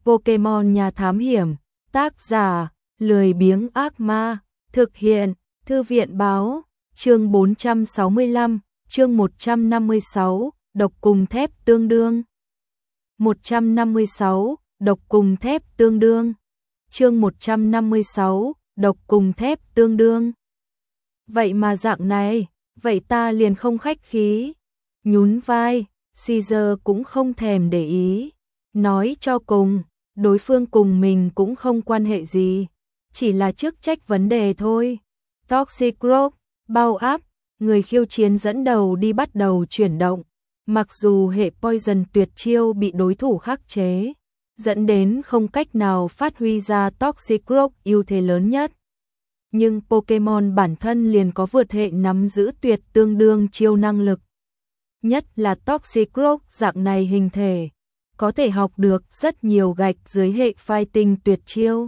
Pokemon nhà thám hiểm, tác giả, lười biếng ác ma, thực hiện, thư viện báo, chương 465, chương 156, độc cùng thép tương đương. 156, độc cùng thép tương đương. Chương 156, độc cùng thép tương đương. Vậy mà dạng này, vậy ta liền không khách khí. Nhún vai, Caesar cũng không thèm để ý. Nói cho cùng, đối phương cùng mình cũng không quan hệ gì. Chỉ là chức trách vấn đề thôi. Toxic Rock, bao áp, người khiêu chiến dẫn đầu đi bắt đầu chuyển động. Mặc dù hệ Poison tuyệt chiêu bị đối thủ khắc chế, dẫn đến không cách nào phát huy ra Toxic Rock ưu thế lớn nhất. Nhưng Pokemon bản thân liền có vượt hệ nắm giữ tuyệt tương đương chiêu năng lực. Nhất là Toxic Rock dạng này hình thể, có thể học được rất nhiều gạch dưới hệ Fighting tuyệt chiêu.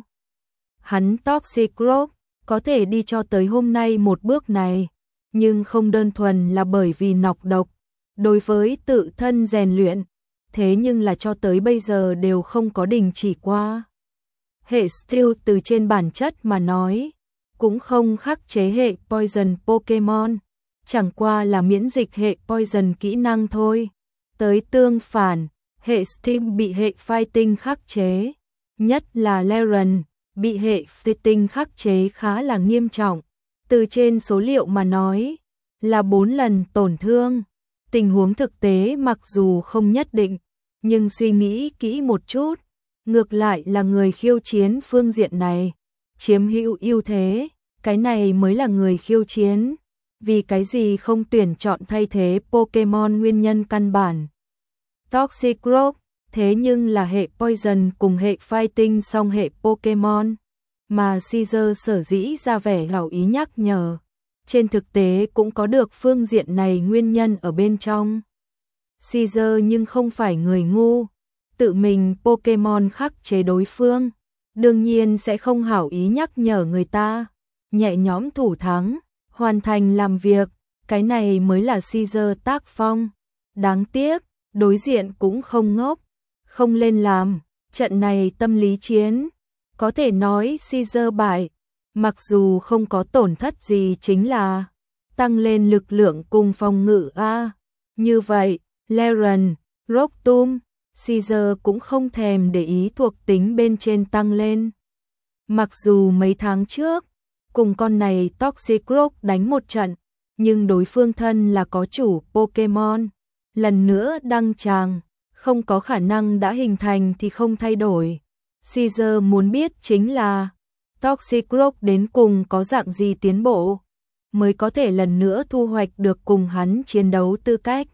Hắn Toxic Rock có thể đi cho tới hôm nay một bước này, nhưng không đơn thuần là bởi vì nọc độc, đối với tự thân rèn luyện, thế nhưng là cho tới bây giờ đều không có đình chỉ qua. Hệ Steel từ trên bản chất mà nói, cũng không khắc chế hệ Poison Pokemon, chẳng qua là miễn dịch hệ Poison kỹ năng thôi. Tới tương phản, hệ Steam bị hệ Fighting khắc chế, nhất là Laren bị hệ Fighting khắc chế khá là nghiêm trọng. Từ trên số liệu mà nói, là 4 lần tổn thương. Tình huống thực tế mặc dù không nhất định, nhưng suy nghĩ kỹ một chút, ngược lại là người khiêu chiến phương diện này chiếm hữu ưu thế, cái này mới là người khiêu chiến. Vì cái gì không tuyển chọn thay thế Pokemon nguyên nhân căn bản. Toxic Rock, thế nhưng là hệ Poison cùng hệ Fighting song hệ Pokemon, mà Caesar sở dĩ ra vẻ hảo ý nhắc nhở. Trên thực tế cũng có được phương diện này nguyên nhân ở bên trong. Caesar nhưng không phải người ngu, tự mình Pokemon khắc chế đối phương, đương nhiên sẽ không hảo ý nhắc nhở người ta. Nhẹ nhõm thủ thắng, hoàn thành làm việc, cái này mới là Caesar tác phong. Đáng tiếc, đối diện cũng không ngốc, không lên làm, trận này tâm lý chiến, có thể nói Caesar bại, mặc dù không có tổn thất gì chính là tăng lên lực lượng cùng phòng ngự a. Như vậy, Laren, Rocktom, Caesar cũng không thèm để ý thuộc tính bên trên tăng lên. Mặc dù mấy tháng trước, cùng con này Toxic Rock đánh một trận, nhưng đối phương thân là có chủ Pokemon. Lần nữa đăng tràng, không có khả năng đã hình thành thì không thay đổi. Caesar muốn biết chính là Toxic Rock đến cùng có dạng gì tiến bộ, mới có thể lần nữa thu hoạch được cùng hắn chiến đấu tư cách.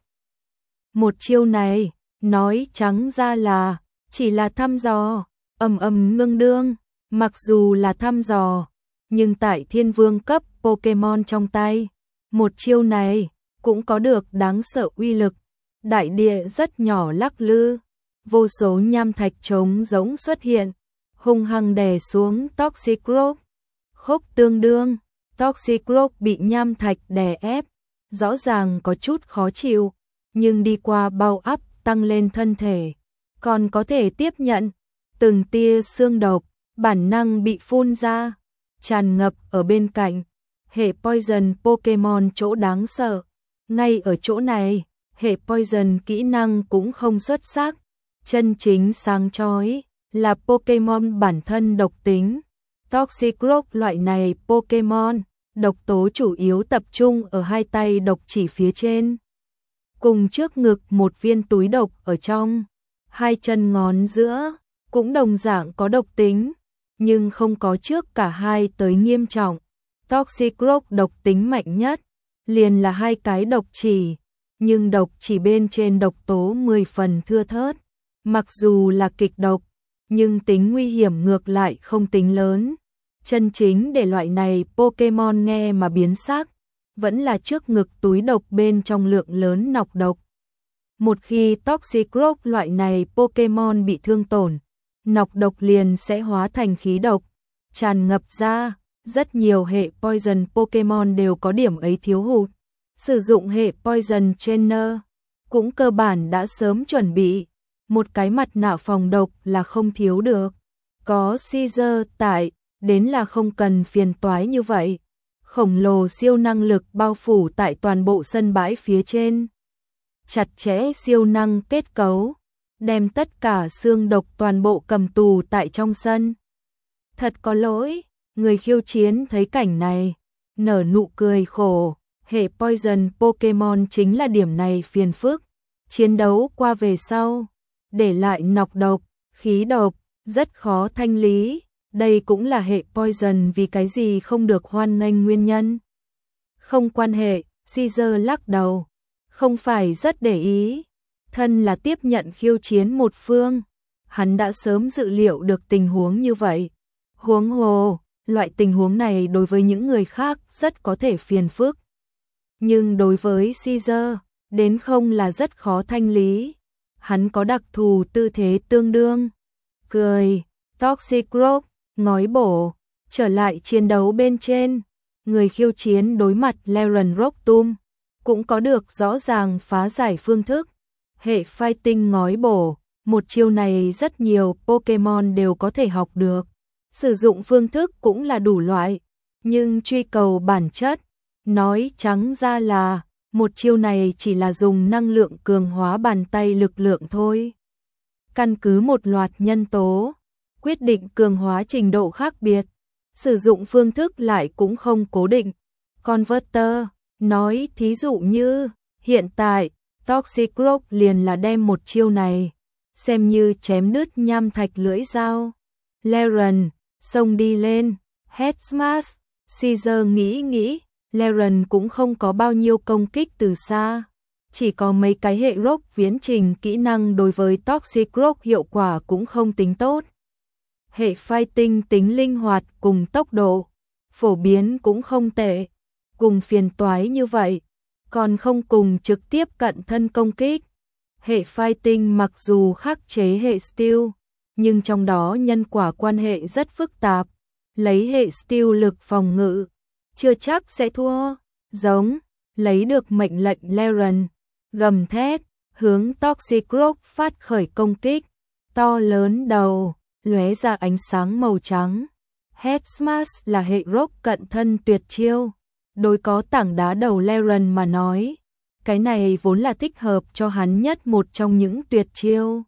Một chiêu này, nói trắng ra là, chỉ là thăm dò, ngưng đương, mặc dù là thăm dò, nhưng tại thiên vương cấp Pokemon trong tay, một chiêu này, cũng có được đáng sợ uy lực. Đại địa rất nhỏ lắc lư, vô số nham thạch trống rỗng xuất hiện, hung hăng đè xuống Toxic Rock. Khốc tương đương, Toxic Rock bị nham thạch đè ép, rõ ràng có chút khó chịu, nhưng đi qua bao áp tăng lên thân thể, còn có thể tiếp nhận. Từng tia xương độc, bản năng bị phun ra, tràn ngập ở bên cạnh. Hệ Poison Pokemon chỗ đáng sợ, ngay ở chỗ này, hệ Poison kỹ năng cũng không xuất sắc. Chân chính sáng chói là Pokemon bản thân độc tính. Toxic Rock loại này Pokemon, độc tố chủ yếu tập trung ở hai tay độc chỉ phía trên, cùng trước ngực một viên túi độc ở trong. Hai chân ngón giữa cũng đồng dạng có độc tính, nhưng không có trước cả hai tới nghiêm trọng. Toxic Rock độc tính mạnh nhất liền là hai cái độc chỉ, nhưng độc chỉ bên trên độc tố 10 phần thưa thớt. Mặc dù là kịch độc, nhưng tính nguy hiểm ngược lại không tính lớn. Chân chính để loại này Pokemon nghe mà biến sắc, vẫn là trước ngực túi độc bên trong lượng lớn nọc độc. Một khi Toxic Rock loại này Pokemon bị thương tổn, nọc độc liền sẽ hóa thành khí độc, tràn ngập ra. Rất nhiều hệ Poison Pokemon đều có điểm ấy thiếu hụt. Sử dụng hệ Poison Trainer cũng cơ bản đã sớm chuẩn bị, một cái mặt nạ phòng độc là không thiếu được. Có Caesar tại, đến là không cần phiền toái như vậy. Khổng lồ siêu năng lực bao phủ tại toàn bộ sân bãi phía trên. Chặt chẽ siêu năng kết cấu, đem tất cả xương độc toàn bộ cầm tù tại trong sân. Thật có lỗi, người khiêu chiến thấy cảnh này, nở nụ cười khổ, hệ Poison Pokemon chính là điểm này phiền phức. Chiến đấu qua về sau, để lại nọc độc, khí độc, rất khó thanh lý. Đây cũng là hệ Poison vì cái gì không được hoan nghênh nguyên nhân. Không quan hệ, Caesar lắc đầu, không phải rất để ý. Thân là tiếp nhận khiêu chiến một phương, hắn đã sớm dự liệu được tình huống như vậy. Huống hồ, loại tình huống này đối với những người khác rất có thể phiền phức. Nhưng đối với Caesar, đến không là rất khó thanh lý. Hắn có đặc thù tư thế tương đương. Cười, Toxic Rock, ngói bổ, trở lại chiến đấu bên trên. Người khiêu chiến đối mặt Laren Rocktum, cũng có được rõ ràng phá giải phương thức. Hệ Fighting ngói bổ, một chiêu này rất nhiều Pokemon đều có thể học được. Sử dụng phương thức cũng là đủ loại, nhưng truy cầu bản chất, nói trắng ra là, một chiêu này chỉ là dùng năng lượng cường hóa bàn tay lực lượng thôi. Căn cứ một loạt nhân tố, quyết định cường hóa trình độ khác biệt, sử dụng phương thức lại cũng không cố định. Converter, nói thí dụ như, hiện tại, Toxic Rock liền là đem một chiêu này, xem như chém đứt nham thạch lưỡi dao. Laren, xông đi lên, Head Smash, Caesar nghĩ, Laren cũng không có bao nhiêu công kích từ xa. Chỉ có mấy cái hệ rock viễn trình kỹ năng đối với Toxic Rock hiệu quả cũng không tính tốt. Hệ Fighting tính linh hoạt cùng tốc độ, phổ biến cũng không tệ. Cùng phiền toái như vậy, còn không cùng trực tiếp cận thân công kích. Hệ Fighting mặc dù khắc chế hệ Steel, nhưng trong đó nhân quả quan hệ rất phức tạp. Lấy hệ Steel lực phòng ngự, chưa chắc sẽ thua. Giống, lấy được mệnh lệnh Laren, gầm thét, hướng Toxic Rock phát khởi công kích. To lớn đầu, lóe ra ánh sáng màu trắng. Head Smash là hệ rock cận thân tuyệt chiêu. Đối có tảng đá đầu Laren mà nói, cái này vốn là thích hợp cho hắn nhất một trong những tuyệt chiêu.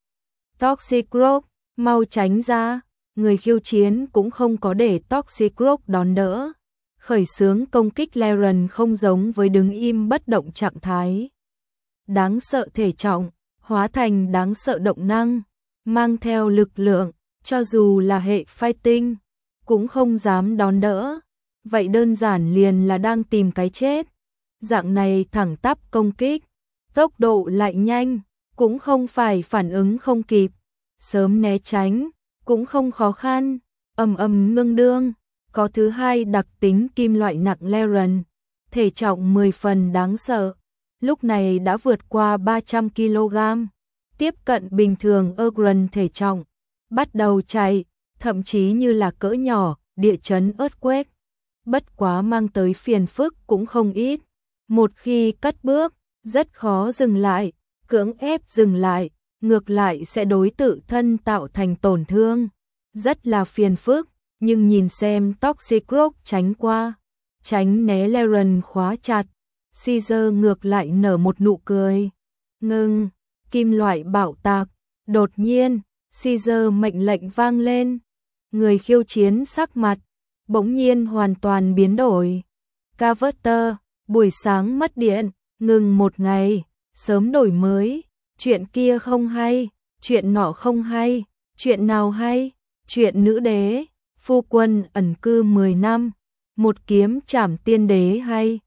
Toxic Rock, mau tránh ra, người khiêu chiến cũng không có để Toxic Rock đón đỡ. Khởi xướng công kích Laren không giống với đứng im bất động trạng thái. Đáng sợ thể trọng, hóa thành đáng sợ động năng, mang theo lực lượng, cho dù là hệ Fighting, cũng không dám đón đỡ. Vậy đơn giản liền là đang tìm cái chết. Dạng này thẳng tắp công kích, tốc độ lại nhanh, cũng không phải phản ứng không kịp. Sớm né tránh, cũng không khó khăn. Ngưng đương, có thứ hai đặc tính kim loại nặng Laren, thể trọng 10 phần đáng sợ. Lúc này đã vượt qua 300 kg, tiếp cận bình thường Ogrun thể trọng, bắt đầu chạy, thậm chí như là cỡ nhỏ, địa chấn earthquake. Bất quá mang tới phiền phức cũng không ít. Một khi cất bước, rất khó dừng lại, cưỡng ép dừng lại, ngược lại sẽ đối tự thân tạo thành tổn thương. Rất là phiền phức, nhưng nhìn xem Toxic Rock tránh qua, tránh né Laren khóa chặt. Caesar ngược lại nở một nụ cười. Ngưng, kim loại bạo tạc. Đột nhiên, Caesar mệnh lệnh vang lên. Người khiêu chiến sắc mặt bỗng nhiên hoàn toàn biến đổi. Converter, buổi sáng mất điện, ngừng một ngày, sớm đổi mới. Chuyện kia không hay, chuyện nọ không hay, chuyện nào hay? Chuyện nữ đế, phu quân ẩn cư 10 năm, một kiếm trảm tiên đế hay?